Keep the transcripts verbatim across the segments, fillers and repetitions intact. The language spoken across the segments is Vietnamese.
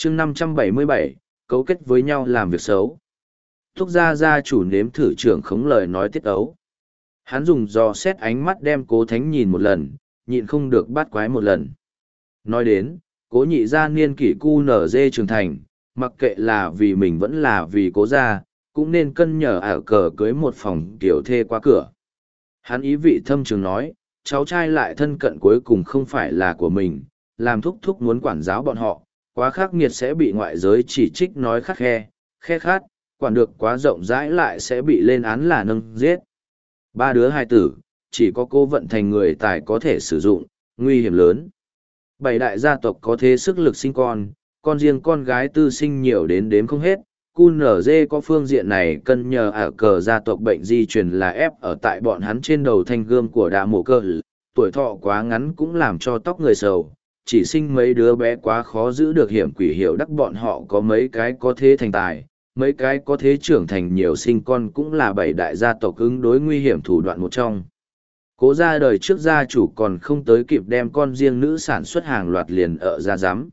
chương năm trăm bảy mươi bảy, cấu kết với nhau làm việc xấu. Thúc gia gia chủ nếm thử trưởng khống lời nói tiết ấu. Hắn dùng dò xét ánh mắt đem cố thánh nhìn một lần, nhịn không được bắt quái một lần. Nói đến, cố nhị gia niên kỷ cu nở dê trưởng thành, mặc kệ là vì mình vẫn là vì cố gia, cũng nên cân nhở ảo cờ cưới một phòng tiểu thê qua cửa. Hắn ý vị thâm trường nói, cháu trai lại thân cận cuối cùng không phải là của mình, làm thúc thúc muốn quản giáo bọn họ, quá khắc nghiệt sẽ bị ngoại giới chỉ trích nói khắc khe, khe khát, quản được quá rộng rãi lại sẽ bị lên án là nâng giết. Ba đứa hai tử, chỉ có cô vận thành người tài có thể sử dụng, nguy hiểm lớn. Bảy đại gia tộc có thế sức lực sinh con, con riêng con gái tư sinh nhiều đến đếm không hết. cu en giê có phương diện này cân nhờ ả cờ gia tộc bệnh di truyền là ép ở tại bọn hắn trên đầu thanh gươm của đạ mổ cờ, tuổi thọ quá ngắn cũng làm cho tóc người sầu, chỉ sinh mấy đứa bé quá khó giữ được hiểm quỷ hiệu đắc bọn họ có mấy cái có thế thành tài, mấy cái có thế trưởng thành nhiều sinh con cũng là bảy đại gia tộc ứng đối nguy hiểm thủ đoạn một trong. Cố gia đời trước gia chủ còn không tới kịp đem con riêng nữ sản xuất hàng loạt liền ở ra giám.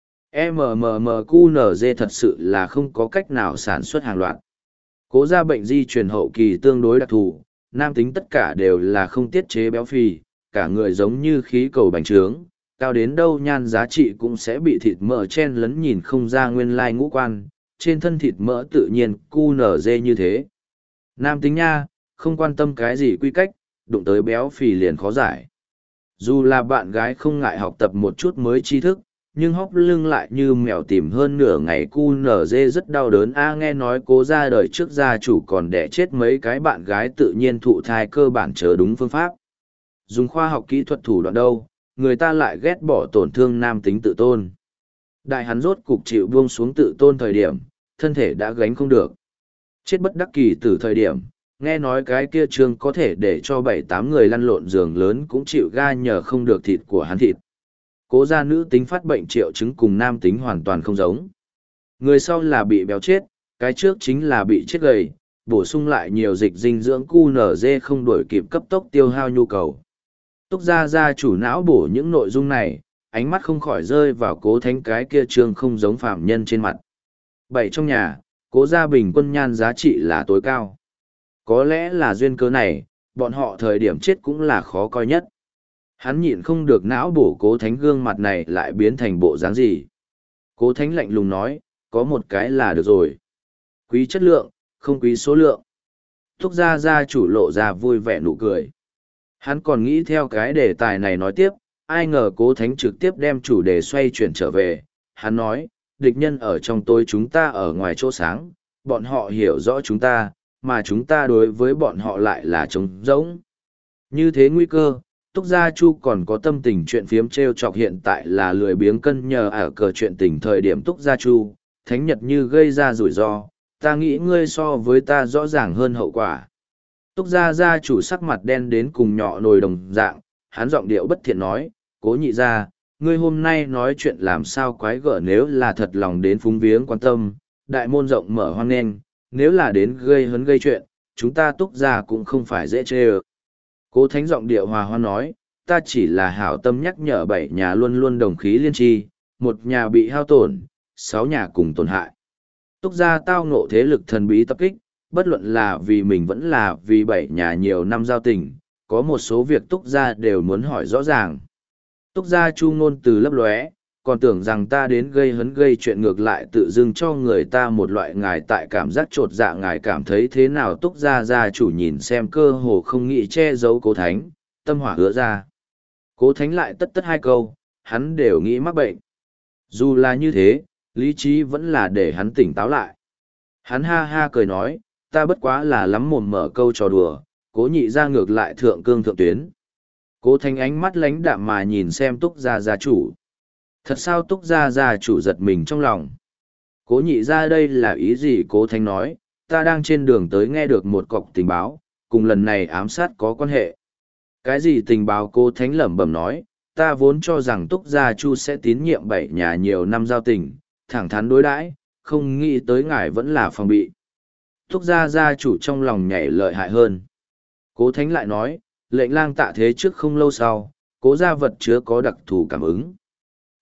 em em em cu en giê thật sự là không có cách nào sản xuất hàng loạt. Cố gia bệnh di truyền hậu kỳ tương đối đặc thù, nam tính tất cả đều là không tiết chế béo phì, cả người giống như khí cầu bành trướng, cao đến đâu nhan giá trị cũng sẽ bị thịt mỡ chen lấn nhìn không ra nguyên lai ngũ quan, trên thân thịt mỡ tự nhiên cu en giê như thế. Nam tính nha, không quan tâm cái gì quy cách, đụng tới béo phì liền khó giải. Dù là bạn gái không ngại học tập một chút mới tri thức, nhưng hóc lưng lại như mèo tìm hơn nửa ngày cu en giê rất đau đớn. A nghe nói cố ra đời trước gia chủ còn đẻ chết mấy cái bạn gái tự nhiên thụ thai cơ bản chớ đúng phương pháp. Dùng khoa học kỹ thuật thủ đoạn đâu, người ta lại ghét bỏ tổn thương nam tính tự tôn. Đại hắn rốt cục chịu buông xuống tự tôn thời điểm, thân thể đã gánh không được. Chết bất đắc kỳ từ thời điểm, nghe nói cái kia trương có thể để cho bảy tám người lăn lộn giường lớn cũng chịu ga nhờ không được thịt của hắn thịt. Cố gia nữ tính phát bệnh triệu chứng cùng nam tính hoàn toàn không giống. Người sau là bị béo chết, cái trước chính là bị chết gầy, bổ sung lại nhiều dịch dinh dưỡng cu en giê không đổi kịp cấp tốc tiêu hao nhu cầu. Túc gia gia chủ não bổ những nội dung này, ánh mắt không khỏi rơi vào cố thánh cái kia trương không giống phạm nhân trên mặt. Bảy trong nhà, cố gia bình quân nhan giá trị là tối cao. Có lẽ là duyên cớ này, bọn họ thời điểm chết cũng là khó coi nhất. Hắn nhịn không được não bổ cố thánh gương mặt này lại biến thành bộ dáng gì. Cố thánh lạnh lùng nói, có một cái là được rồi. Quý chất lượng, không quý số lượng. Thúc gia gia chủ lộ ra vui vẻ nụ cười. Hắn còn nghĩ theo cái đề tài này nói tiếp, ai ngờ cố thánh trực tiếp đem chủ đề xoay chuyển trở về. Hắn nói, địch nhân ở trong tối chúng ta ở ngoài chỗ sáng, bọn họ hiểu rõ chúng ta, mà chúng ta đối với bọn họ lại là trống rỗng. Như thế nguy cơ, Túc Gia Chu còn có tâm tình chuyện phiếm treo chọc hiện tại là lười biếng cân nhờ ở cờ chuyện tình thời điểm Túc Gia Chu, thánh nhật như gây ra rủi ro, ta nghĩ ngươi so với ta rõ ràng hơn hậu quả. Túc Gia Gia chủ sắc mặt đen đến cùng nhỏ nồi đồng dạng, hắn giọng điệu bất thiện nói, cố nhị gia, ngươi hôm nay nói chuyện làm sao quái gở nếu là thật lòng đến phúng viếng quan tâm, đại môn rộng mở hoan nghênh, nếu là đến gây hấn gây chuyện, chúng ta Túc Gia cũng không phải dễ chê ơ. Cố thánh giọng điệu hòa hoan nói, ta chỉ là hảo tâm nhắc nhở bảy nhà luôn luôn đồng khí liên tri, một nhà bị hao tổn, sáu nhà cùng tổn hại. Túc Gia tao ngộ thế lực thần bí tập kích, bất luận là vì mình vẫn là vì bảy nhà nhiều năm giao tình, có một số việc Túc Gia đều muốn hỏi rõ ràng. Túc Gia Chu ngôn từ lấp lóe, còn tưởng rằng ta đến gây hấn gây chuyện ngược lại tự dưng cho người ta một loại ngài tại cảm giác trột dạ ngài cảm thấy thế nào. Túc Gia Gia chủ nhìn xem cơ hồ không nghĩ che giấu cố thánh, tâm hỏa hứa ra. Cố thánh lại tất tất hai câu, hắn đều nghĩ mắc bệnh. Dù là như thế, lý trí vẫn là để hắn tỉnh táo lại. Hắn ha ha cười nói, ta bất quá là lắm mồm mở câu trò đùa, cố nhị ra ngược lại thượng cương thượng tuyến. Cố thánh ánh mắt lánh đạm mà nhìn xem Túc Gia Gia chủ. Thật sao Túc Gia Gia chủ giật mình trong lòng. Cố nhị ra đây là ý gì? Cố thánh nói, ta đang trên đường tới nghe được một cọc tình báo, cùng lần này ám sát có quan hệ. Cái gì tình báo? Cố thánh lẩm bẩm nói, ta vốn cho rằng Túc Gia Chu sẽ tín nhiệm bảy nhà nhiều năm giao tình, thẳng thắn đối đãi, không nghĩ tới ngài vẫn là phòng bị. Túc Gia Gia chủ trong lòng nhảy lợi hại hơn. Cố thánh lại nói, lệnh lang tạ thế trước không lâu sau, cố gia vật chứa có đặc thù cảm ứng.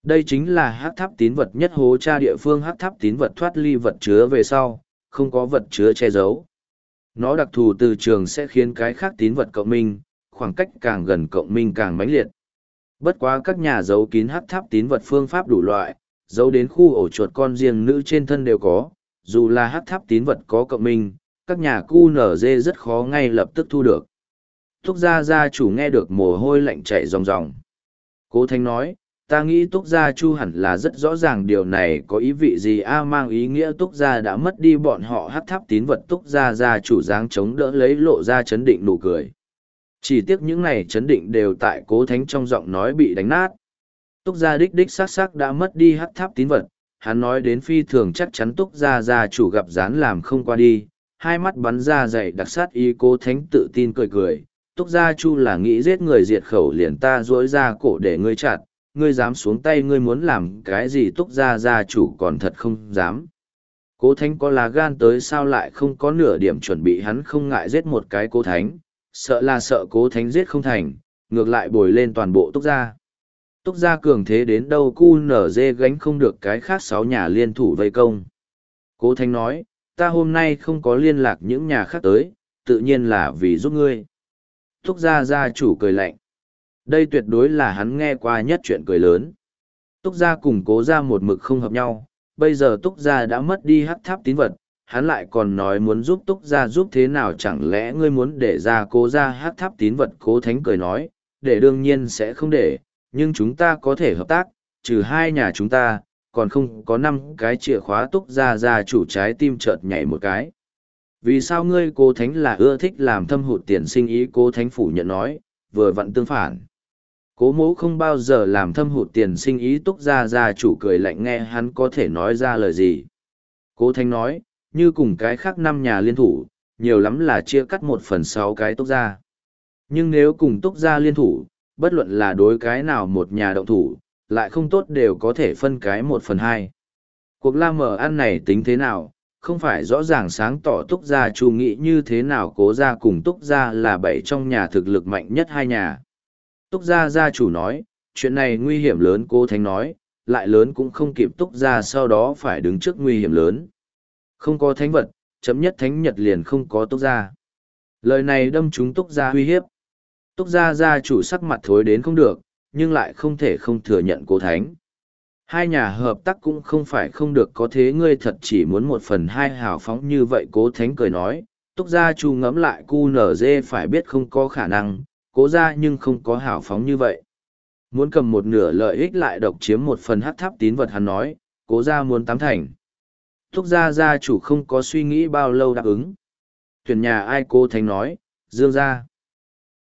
Đây chính là hắc tháp tín vật nhất hố tra địa phương. Hắc tháp tín vật thoát ly vật chứa về sau, không có vật chứa che giấu. Nó đặc thù từ trường sẽ khiến cái khác tín vật cộng minh, khoảng cách càng gần cộng minh càng mãnh liệt. Bất quá các nhà giấu kín hắc tháp tín vật phương pháp đủ loại, giấu đến khu ổ chuột con riêng nữ trên thân đều có, dù là hắc tháp tín vật có cộng minh, các nhà cu nở dê rất khó ngay lập tức thu được. Túc gia gia chủ nghe được mồ hôi lạnh chảy ròng ròng. Cố Thánh nói, ta nghĩ Túc gia Chu hẳn là rất rõ ràng điều này có ý vị gì a mang ý nghĩa Túc gia đã mất đi bọn họ hắc tháp tín vật. Túc gia gia chủ dáng chống đỡ lấy lộ ra chấn định nụ cười. Chỉ tiếc những này chấn định đều tại Cố Thánh trong giọng nói bị đánh nát. Túc gia đích đích xác xác đã mất đi hắc tháp tín vật, hắn nói đến phi thường chắc chắn Túc gia gia chủ gặp rán làm không qua đi, hai mắt bắn ra dày đặc sát ý. Cố Thánh tự tin cười cười, Túc gia Chu là nghĩ giết người diệt khẩu liền ta duỗi ra cổ để ngươi chặt, ngươi dám xuống tay ngươi muốn làm cái gì Túc gia gia chủ còn thật không dám. Cố Thánh có lá gan tới sao lại không có nửa điểm chuẩn bị, hắn không ngại giết một cái Cố Thánh, sợ là sợ Cố Thánh giết không thành, ngược lại bồi lên toàn bộ Túc gia. Túc gia cường thế đến đâu cu nở dê gánh không được cái khác sáu nhà liên thủ vây công. Cố Thánh nói, ta hôm nay không có liên lạc những nhà khác tới, tự nhiên là vì giúp ngươi. Túc gia gia chủ cười lạnh. Đây tuyệt đối là hắn nghe qua nhất chuyện cười lớn. Túc gia cùng Cố gia một mực không hợp nhau, bây giờ Túc gia đã mất đi hắc tháp tín vật, hắn lại còn nói muốn giúp Túc gia giúp thế nào, chẳng lẽ ngươi muốn để ra Cố gia hắc tháp tín vật. Cố Thánh cười nói, để đương nhiên sẽ không để, nhưng chúng ta có thể hợp tác, trừ hai nhà chúng ta, còn không có năm cái chìa khóa. Túc gia gia chủ trái tim chợt nhảy một cái. Vì sao ngươi Cố Thánh là ưa thích làm thâm hụt tiền sinh ý? Cố Thánh phủ nhận nói, vừa vặn tương phản. Cố mỗ không bao giờ làm thâm hụt tiền sinh ý. Túc gia gia chủ cười lạnh, nghe hắn có thể nói ra lời gì. Cố Thánh nói, như cùng cái khác năm nhà liên thủ, nhiều lắm là chia cắt một phần sáu cái Túc gia. Nhưng nếu cùng Túc gia liên thủ, bất luận là đối cái nào một nhà động thủ, lại không tốt đều có thể phân cái một phần hai. Cuộc la mở ăn này tính thế nào, không phải rõ ràng sáng tỏ Túc gia Chu nghĩ như thế nào. Cố gia cùng Túc gia là bảy trong nhà thực lực mạnh nhất hai nhà. Túc gia gia chủ nói, chuyện này nguy hiểm lớn. Cố Thánh nói, lại lớn cũng không kịp Túc gia sau đó phải đứng trước nguy hiểm lớn. Không có thánh vật, chấm nhất thánh nhật liền không có Túc gia. Lời này đâm trúng Túc gia uy hiếp. Túc gia gia chủ sắc mặt thối đến không được, nhưng lại không thể không thừa nhận Cố Thánh. Hai nhà hợp tác cũng không phải không được, có thế ngươi thật chỉ muốn một phần hai hào phóng như vậy. Cố Thánh cười nói, Túc gia Chu ngẫm lại cu nở dê phải biết không có khả năng, Cố gia nhưng không có hào phóng như vậy. Muốn cầm một nửa lợi ích lại độc chiếm một phần hắc tháp tín vật, hắn nói, Cố gia muốn tám thành. Túc gia gia chủ không có suy nghĩ bao lâu đáp ứng. Tuyển nhà ai? Cố Thánh nói, Dương gia.